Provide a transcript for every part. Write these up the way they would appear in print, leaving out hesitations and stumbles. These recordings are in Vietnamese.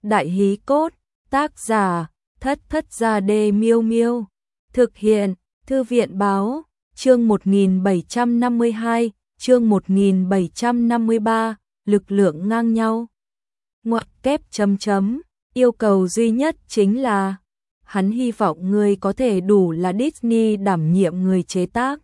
Đại hí cốt, tác giả, Thất Thất Gia Đê Miêu Miêu. Thực hiện, Thư viện báo, chương 1752, chương 1753, lực lượng ngang nhau. Ngoặc kép chấm chấm, yêu cầu duy nhất chính là, hắn hy vọng người có thể đủ là Disney đảm nhiệm người chế tác.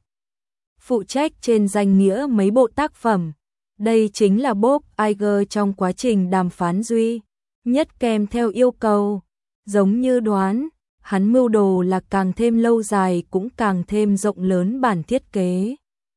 Phụ trách trên danh nghĩa mấy bộ tác phẩm. Đây chính là Bob Iger trong quá trình đàm phán duy nhất kèm theo yêu cầu. Giống như đoán, hắn mưu đồ là càng thêm lâu dài cũng càng thêm rộng lớn bản thiết kế.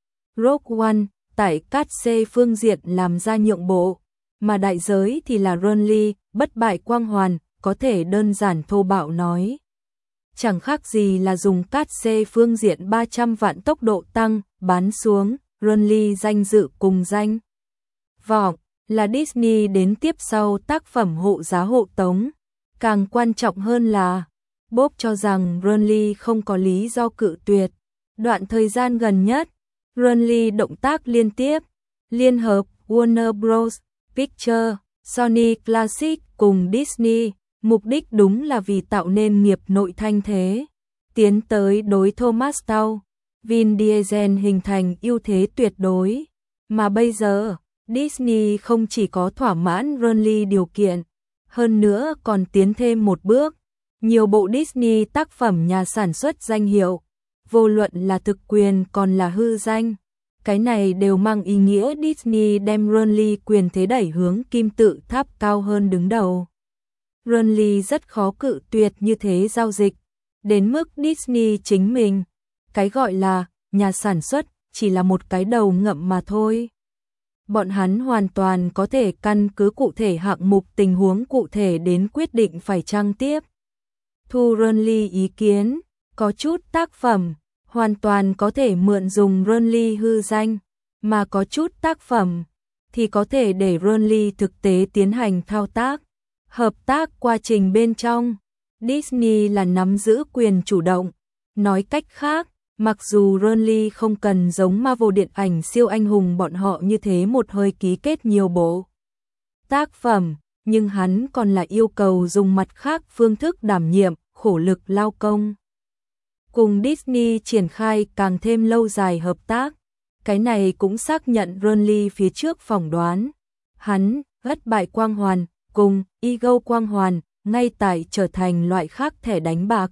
Rogue One, tại cát xê phương diện làm ra nhượng bộ, mà đại giới thì là Renly, bất bại quang hoàn, có thể đơn giản thô bạo nói. Chẳng khác gì là dùng cát xê phương diện 300 vạn tốc độ tăng, bán xuống, Renly danh dự cùng danh vọng, là Disney đến tiếp sau tác phẩm hộ giá hộ tống. Càng quan trọng hơn là, Bob cho rằng Renly không có lý do cự tuyệt. Đoạn thời gian gần nhất, Renly động tác liên tiếp, liên hợp Warner Bros. Pictures, Sony Classic cùng Disney, mục đích đúng là vì tạo nên nghiệp nội thanh thế, tiến tới đối Thomas Tull, Vin Diesel hình thành ưu thế tuyệt đối. Mà bây giờ, Disney không chỉ có thỏa mãn Renly điều kiện, hơn nữa còn tiến thêm một bước. Nhiều bộ Disney tác phẩm nhà sản xuất danh hiệu, vô luận là thực quyền còn là hư danh, cái này đều mang ý nghĩa Disney đem Renly quyền thế đẩy hướng kim tự tháp cao hơn đứng đầu. Renly rất khó cự tuyệt như thế giao dịch, đến mức Disney chính mình, cái gọi là nhà sản xuất chỉ là một cái đầu ngậm mà thôi. Bọn hắn hoàn toàn có thể căn cứ cụ thể hạng mục tình huống cụ thể đến quyết định phải chăng tiếp thu Renly ý kiến, có chút tác phẩm hoàn toàn có thể mượn dùng Renly hư danh, mà có chút tác phẩm thì có thể để Renly thực tế tiến hành thao tác. Hợp tác quá trình bên trong, Disney là nắm giữ quyền chủ động. Nói cách khác, mặc dù Renly không cần giống Marvel điện ảnh siêu anh hùng bọn họ như thế một hơi ký kết nhiều bộ tác phẩm, nhưng hắn còn là yêu cầu dùng mặt khác phương thức đảm nhiệm, khổ lực lao công. Cùng Disney triển khai càng thêm lâu dài hợp tác, cái này cũng xác nhận Renly phía trước phỏng đoán. Hắn, bất bại quang hoàn, cùng Ego quang hoàn, ngay tại trở thành loại khác thẻ đánh bạc.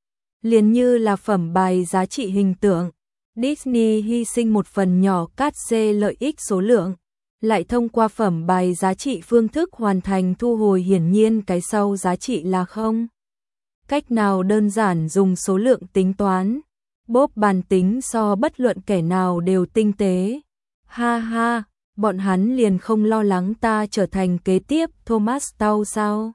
Liền như là phẩm bài giá trị hình tượng, Disney hy sinh một phần nhỏ cát xê lợi ích số lượng, lại thông qua phẩm bài giá trị phương thức hoàn thành thu hồi, hiển nhiên cái sau giá trị là không cách nào đơn giản dùng số lượng tính toán. Bob bàn tính so bất luận kẻ nào đều tinh tế. Ha ha, bọn hắn liền không lo lắng ta trở thành kế tiếp Thomas Tull sao?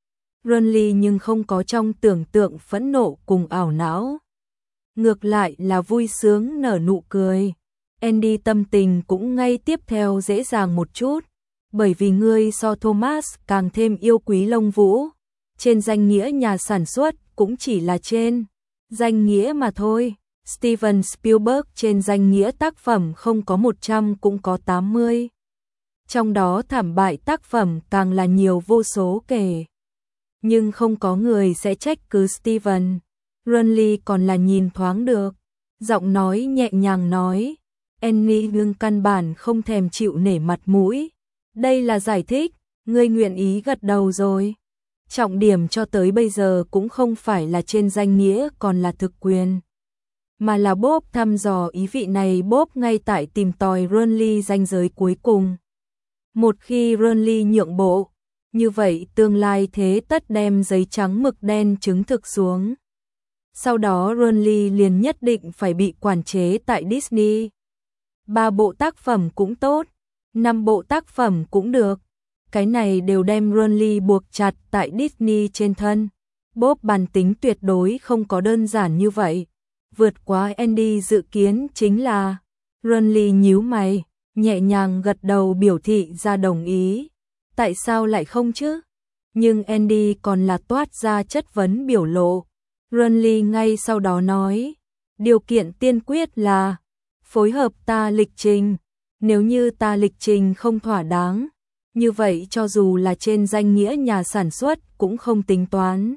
Renly nhưng không có trong tưởng tượng phẫn nộ cùng ảo não. Ngược lại là vui sướng nở nụ cười. Andy tâm tình cũng ngay tiếp theo dễ dàng một chút, bởi vì ngươi so Thomas càng thêm yêu quý Lông Vũ. Trên danh nghĩa nhà sản xuất cũng chỉ là trên danh nghĩa mà thôi. Steven Spielberg trên danh nghĩa tác phẩm không có 100 cũng có 80. Trong đó thảm bại tác phẩm càng là nhiều vô số kể. Nhưng không có người sẽ trách cứ Steven. Renly còn là nhìn thoáng được. Giọng nói nhẹ nhàng nói. Annie nhưng căn bản không thèm chịu nể mặt mũi. Đây là giải thích, ngươi nguyện ý gật đầu rồi. Trọng điểm cho tới bây giờ cũng không phải là trên danh nghĩa còn là thực quyền, mà là Bob thăm dò ý vị này. Bob ngay tại tìm tòi Renly ranh giới cuối cùng. Một khi Renly nhượng bộ, như vậy tương lai thế tất đem giấy trắng mực đen chứng thực xuống. Sau đó Renly liền nhất định phải bị quản chế tại Disney. 3 bộ tác phẩm cũng tốt, 5 bộ tác phẩm cũng được. Cái này đều đem Renly buộc chặt tại Disney trên thân. Bob bàn tính tuyệt đối không có đơn giản như vậy. Vượt quá Andy dự kiến chính là Renly nhíu mày, nhẹ nhàng gật đầu biểu thị ra đồng ý. Tại sao lại không chứ? Nhưng Andy còn là toát ra chất vấn biểu lộ. Renly ngay sau đó nói, điều kiện tiên quyết là phối hợp ta lịch trình. Nếu như ta lịch trình không thỏa đáng, Như vậy cho dù là trên danh nghĩa nhà sản xuất cũng không tính toán.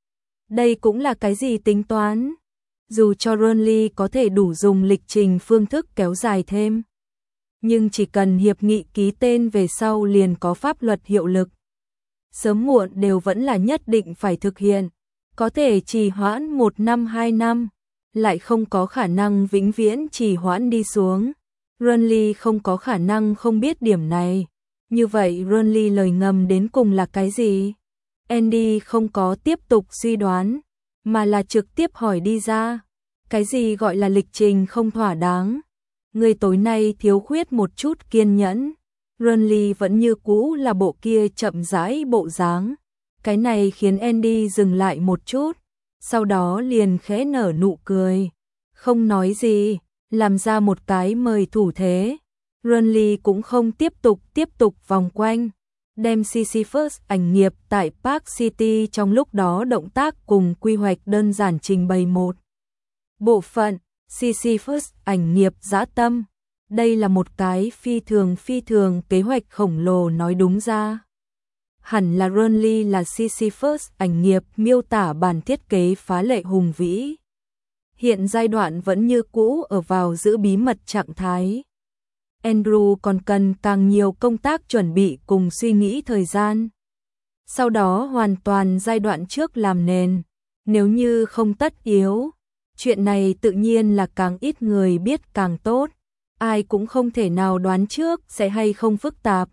Đây cũng là cái gì tính toán? Dù cho Burnley có thể đủ dùng lịch trình phương thức kéo dài thêm, nhưng chỉ cần hiệp nghị ký tên về sau liền có pháp luật hiệu lực. Sớm muộn đều vẫn là nhất định phải thực hiện, có thể trì hoãn 1 năm 2 năm, lại không có khả năng vĩnh viễn trì hoãn đi xuống. Burnley không có khả năng không biết điểm này. Như vậy Burnley lời ngầm đến cùng là cái gì? Andy không có tiếp tục suy đoán, mà là trực tiếp hỏi đi ra. Cái gì gọi là lịch trình không thỏa đáng? Người tối nay thiếu khuyết một chút kiên nhẫn. Burnley vẫn như cũ là bộ kia chậm rãi bộ dáng. Cái này khiến Andy dừng lại một chút, sau đó liền khẽ nở nụ cười. Không nói gì, làm ra một cái mời thủ thế. Burnley cũng không tiếp tục vòng quanh, đem Sisyphus ảnh nghiệp tại Park City trong lúc đó động tác cùng quy hoạch đơn giản trình bày một bộ phận. Sisyphus ảnh nghiệp dã tâm. Đây là một cái phi thường kế hoạch khổng lồ, nói đúng ra hẳn là Burnley là Sisyphus ảnh nghiệp miêu tả bản thiết kế phá lệ hùng vĩ. Hiện giai đoạn vẫn như cũ ở vào giữ bí mật trạng thái. Andrew còn cần càng nhiều công tác chuẩn bị cùng suy nghĩ thời gian. Sau đó hoàn toàn giai đoạn trước làm nền. Nếu như không tất yếu, chuyện này tự nhiên là càng ít người biết càng tốt. Ai cũng không thể nào đoán trước sẽ hay không phức tạp.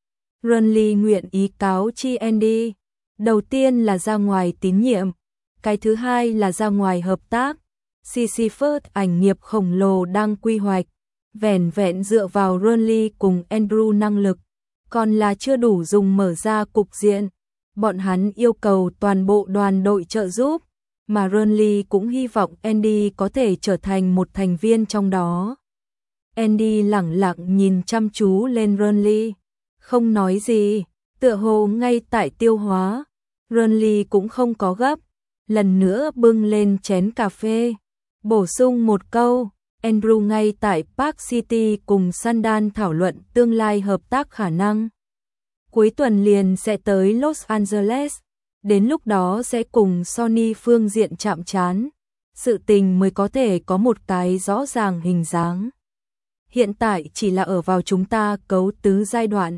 Burnley nguyện ý cáo chi Andy. Đầu tiên là ra ngoài tín nhiệm, cái thứ hai là ra ngoài hợp tác. Sisyphus ảnh nghiệp khổng lồ đang quy hoạch, vẻn vẹn dựa vào Burnley cùng Andrew năng lực, còn là chưa đủ dùng mở ra cục diện. Bọn hắn yêu cầu toàn bộ đoàn đội trợ giúp, mà Burnley cũng hy vọng Andy có thể trở thành một thành viên trong đó. Andy lẳng lặng nhìn chăm chú lên Burnley, không nói gì, tựa hồ ngay tại tiêu hóa. Burnley cũng không có gấp, lần nữa bưng lên chén cà phê, bổ sung một câu. Andrew ngay tại Park City cùng Sandan thảo luận tương lai hợp tác khả năng. Cuối tuần liền sẽ tới Los Angeles, đến lúc đó sẽ cùng Sony phương diện chạm trán, sự tình mới có thể có một cái rõ ràng hình dáng. Hiện tại chỉ là ở vào chúng ta cấu tứ giai đoạn.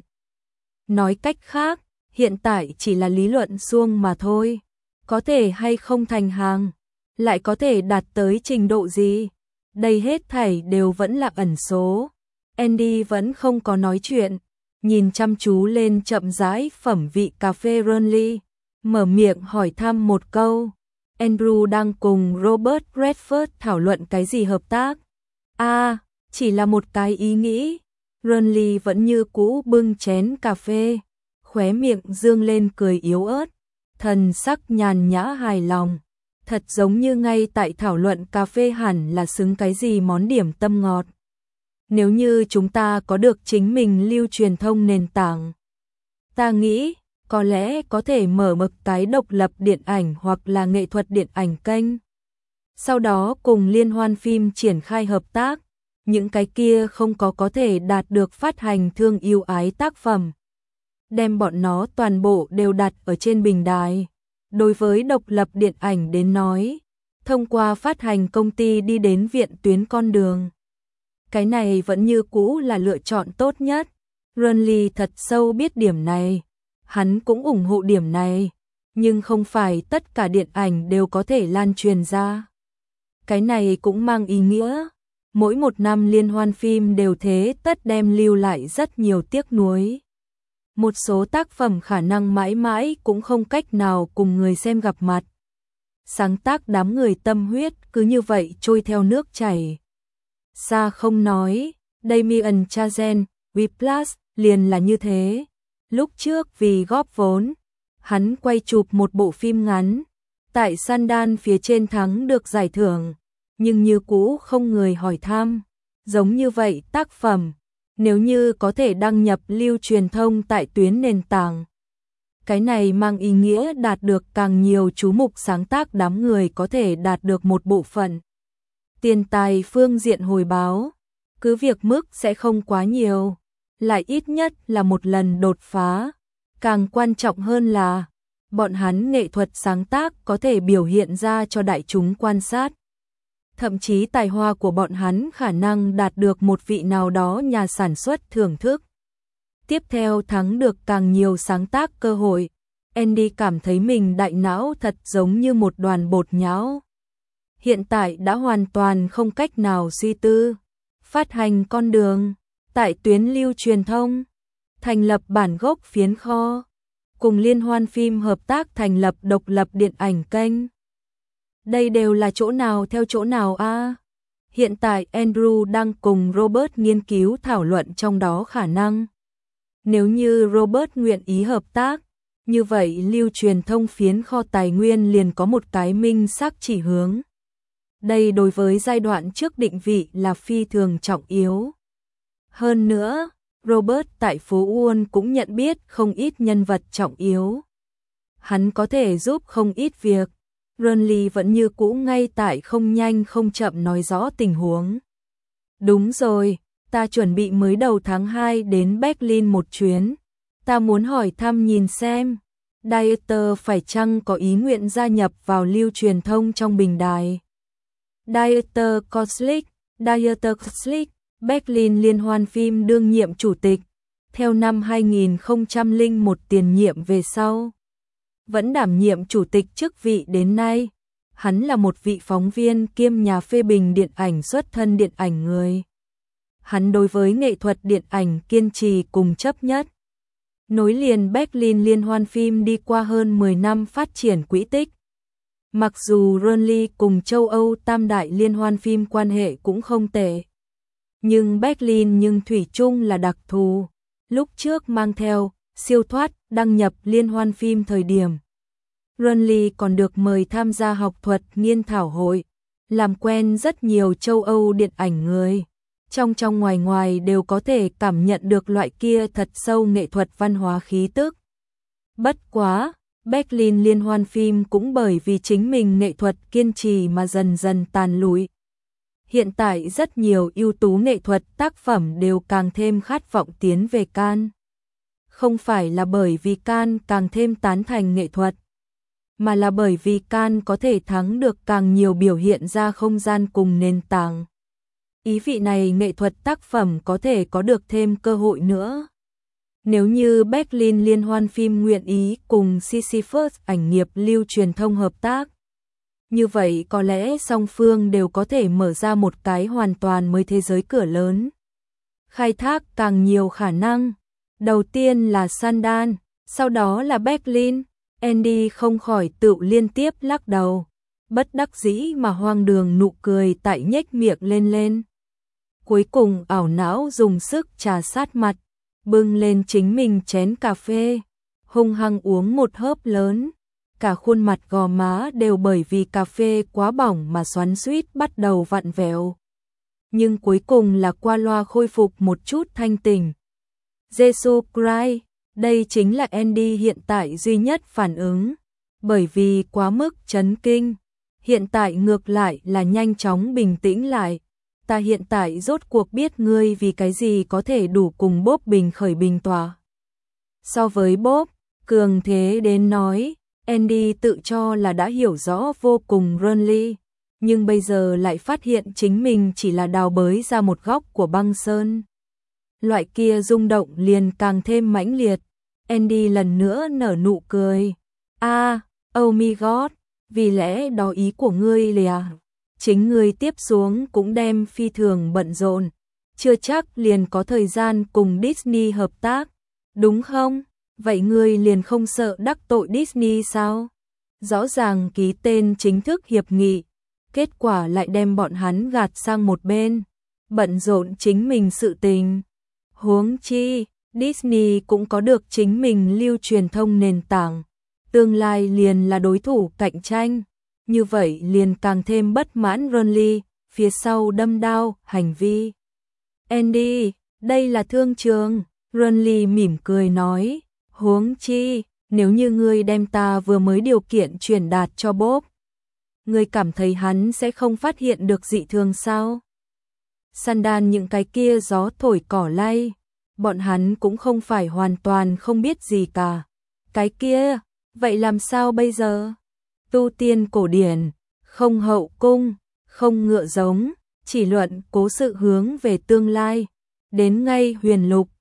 Nói cách khác, hiện tại chỉ là lý luận suông mà thôi. Có thể hay không thành hàng, lại có thể đạt tới trình độ gì? Đây hết thảy đều vẫn là ẩn số. Andy vẫn không có nói chuyện, nhìn chăm chú lên chậm rãi phẩm vị cà phê Burnley, mở miệng hỏi thăm một câu. Andrew đang cùng Robert Redford thảo luận cái gì hợp tác? Chỉ là một cái ý nghĩ. Burnley vẫn như cũ bưng chén cà phê, khóe miệng dương lên cười yếu ớt, thần sắc nhàn nhã hài lòng. Thật giống như ngay tại thảo luận cà phê hẳn là xứng cái gì món điểm tâm ngọt. Nếu như chúng ta có được chính mình lưu truyền thông nền tảng, ta nghĩ có lẽ có thể mở một cái độc lập điện ảnh hoặc là nghệ thuật điện ảnh kênh. Sau đó cùng liên hoan phim triển khai hợp tác, những cái kia không có thể đạt được phát hành thương yêu ái tác phẩm. Đem bọn nó toàn bộ đều đặt ở trên bình đài. Đối với độc lập điện ảnh đến nói, thông qua phát hành công ty đi đến viện tuyến con đường. Cái này vẫn như cũ là lựa chọn tốt nhất. Burnley thật sâu biết điểm này. Hắn cũng ủng hộ điểm này. Nhưng không phải tất cả điện ảnh đều có thể lan truyền ra. Cái này cũng mang ý nghĩa. Mỗi một năm liên hoan phim đều thế tất đem lưu lại rất nhiều tiếc nuối. Một số tác phẩm khả năng mãi mãi cũng không cách nào cùng người xem gặp mặt. Sáng tác đám người tâm huyết cứ như vậy trôi theo nước chảy. Xa không nói, Damien Chazelle, Whiplash liền là như thế. Lúc trước vì góp vốn, hắn quay chụp một bộ phim ngắn, tại Sundance phía trên thắng được giải thưởng, nhưng như cũ không người hỏi thăm. Giống như vậy tác phẩm, nếu như có thể đăng nhập lưu truyền thông tại tuyến nền tảng, cái này mang ý nghĩa đạt được càng nhiều chú mục, sáng tác đám người có thể đạt được một bộ phận tiền tài phương diện hồi báo, cứ việc mức sẽ không quá nhiều, lại ít nhất là một lần đột phá. Càng quan trọng hơn là, bọn hắn nghệ thuật sáng tác có thể biểu hiện ra cho đại chúng quan sát. Thậm chí tài hoa của bọn hắn khả năng đạt được một vị nào đó nhà sản xuất thưởng thức. Tiếp theo thắng được càng nhiều sáng tác cơ hội, Andy cảm thấy mình đại não thật giống như một đoàn bột nhão. Hiện tại đã hoàn toàn không cách nào suy tư. Phát hành con đường, tại tuyến lưu truyền thông, thành lập bản gốc phiến kho, cùng liên hoan phim hợp tác thành lập độc lập điện ảnh kênh. Đây đều là chỗ nào theo chỗ nào a? Hiện tại Andrew đang cùng Robert nghiên cứu thảo luận trong đó khả năng. Nếu như Robert nguyện ý hợp tác, như vậy lưu truyền thông phiến kho tài nguyên liền có một cái minh xác chỉ hướng. Đây đối với giai đoạn trước định vị là phi thường trọng yếu. Hơn nữa, Robert tại phố Wall cũng nhận biết không ít nhân vật trọng yếu. Hắn có thể giúp không ít việc. Burnley vẫn như cũ ngay tại không nhanh không chậm nói rõ tình huống. Đúng rồi, ta chuẩn bị mới đầu tháng 2 đến Berlin một chuyến. Ta muốn hỏi thăm nhìn xem, Dieter phải chăng có ý nguyện gia nhập vào lưu truyền thông trong bình đài. Dieter Koslik, Berlin Liên hoan phim đương nhiệm chủ tịch, theo năm 2001 tiền nhiệm về sau. Vẫn đảm nhiệm chủ tịch chức vị đến nay. Hắn là một vị phóng viên kiêm nhà phê bình điện ảnh xuất thân điện ảnh người. Hắn đối với nghệ thuật điện ảnh kiên trì cùng chấp nhất. Nối liền Berlin Liên hoan phim đi qua hơn 10 năm phát triển quỹ tích. Mặc dù Burnley cùng châu Âu tam đại liên hoan phim quan hệ cũng không tệ. Nhưng Berlin thủy chung là đặc thù. Lúc trước mang theo siêu thoát đăng nhập liên hoan phim thời điểm. Burnley còn được mời tham gia học thuật nghiên thảo hội, làm quen rất nhiều châu Âu điện ảnh người. Trong ngoài đều có thể cảm nhận được loại kia thật sâu nghệ thuật văn hóa khí tức. Bất quá, Berlin Liên hoan phim cũng bởi vì chính mình nghệ thuật kiên trì mà dần dần tàn lụi. Hiện tại rất nhiều ưu tú nghệ thuật tác phẩm đều càng thêm khát vọng tiến về Cannes. Không phải là bởi vì Cannes càng thêm tán thành nghệ thuật, mà là bởi vì Cannes có thể thắng được càng nhiều biểu hiện ra không gian cùng nền tảng. Ý vị này nghệ thuật tác phẩm có thể có được thêm cơ hội nữa. Nếu như Berlin Liên hoan phim nguyện ý cùng Sisyphus ảnh nghiệp lưu truyền thông hợp tác, như vậy có lẽ song phương đều có thể mở ra một cái hoàn toàn mới thế giới cửa lớn. Khai thác càng nhiều khả năng. Đầu tiên là Sundance, sau đó là Berlin. Andy không khỏi tự liên tiếp lắc đầu. Bất đắc dĩ mà hoang đường nụ cười tại nhếch miệng lên. Cuối cùng ảo não dùng sức trà sát mặt, bưng lên chính mình chén cà phê, hung hăng uống một hớp lớn. Cả khuôn mặt gò má đều bởi vì cà phê quá bỏng mà xoắn xuýt bắt đầu vặn vẹo. Nhưng cuối cùng là qua loa khôi phục một chút thanh tỉnh. Jesus Christ, đây chính là Andy hiện tại duy nhất phản ứng. Bởi vì quá mức chấn kinh, hiện tại ngược lại là nhanh chóng bình tĩnh lại. Ta hiện tại rốt cuộc biết ngươi vì cái gì có thể đủ cùng Bob bình khởi bình tỏa. So với Bob, cường thế đến nói, Andy tự cho là đã hiểu rõ vô cùng Burnley, nhưng bây giờ lại phát hiện chính mình chỉ là đào bới ra một góc của băng sơn. Loại kia rung động liền càng thêm mãnh liệt. Andy lần nữa nở nụ cười. Oh my god, vì lẽ đó ý của ngươi là chính ngươi tiếp xuống cũng đem phi thường bận rộn, chưa chắc liền có thời gian cùng Disney hợp tác, đúng không? Vậy ngươi liền không sợ đắc tội Disney sao? Rõ ràng ký tên chính thức hiệp nghị, kết quả lại đem bọn hắn gạt sang một bên, bận rộn chính mình sự tình. Huống chi, Disney cũng có được chính mình lưu truyền thông nền tảng, tương lai liền là đối thủ cạnh tranh, như vậy liền càng thêm bất mãn Burnley, phía sau đâm đao, hành vi. Andy, đây là thương trường, Burnley mỉm cười nói, huống chi, nếu như ngươi đem ta vừa mới điều kiện truyền đạt cho Bob, ngươi cảm thấy hắn sẽ không phát hiện được dị thường sao? Sundance những cái kia gió thổi cỏ lay, bọn hắn cũng không phải hoàn toàn không biết gì cả. Cái kia, vậy làm sao bây giờ? Tu tiên cổ điển, không hậu cung, không ngựa giống, chỉ luận cố sự hướng về tương lai. Đến ngay huyền lục,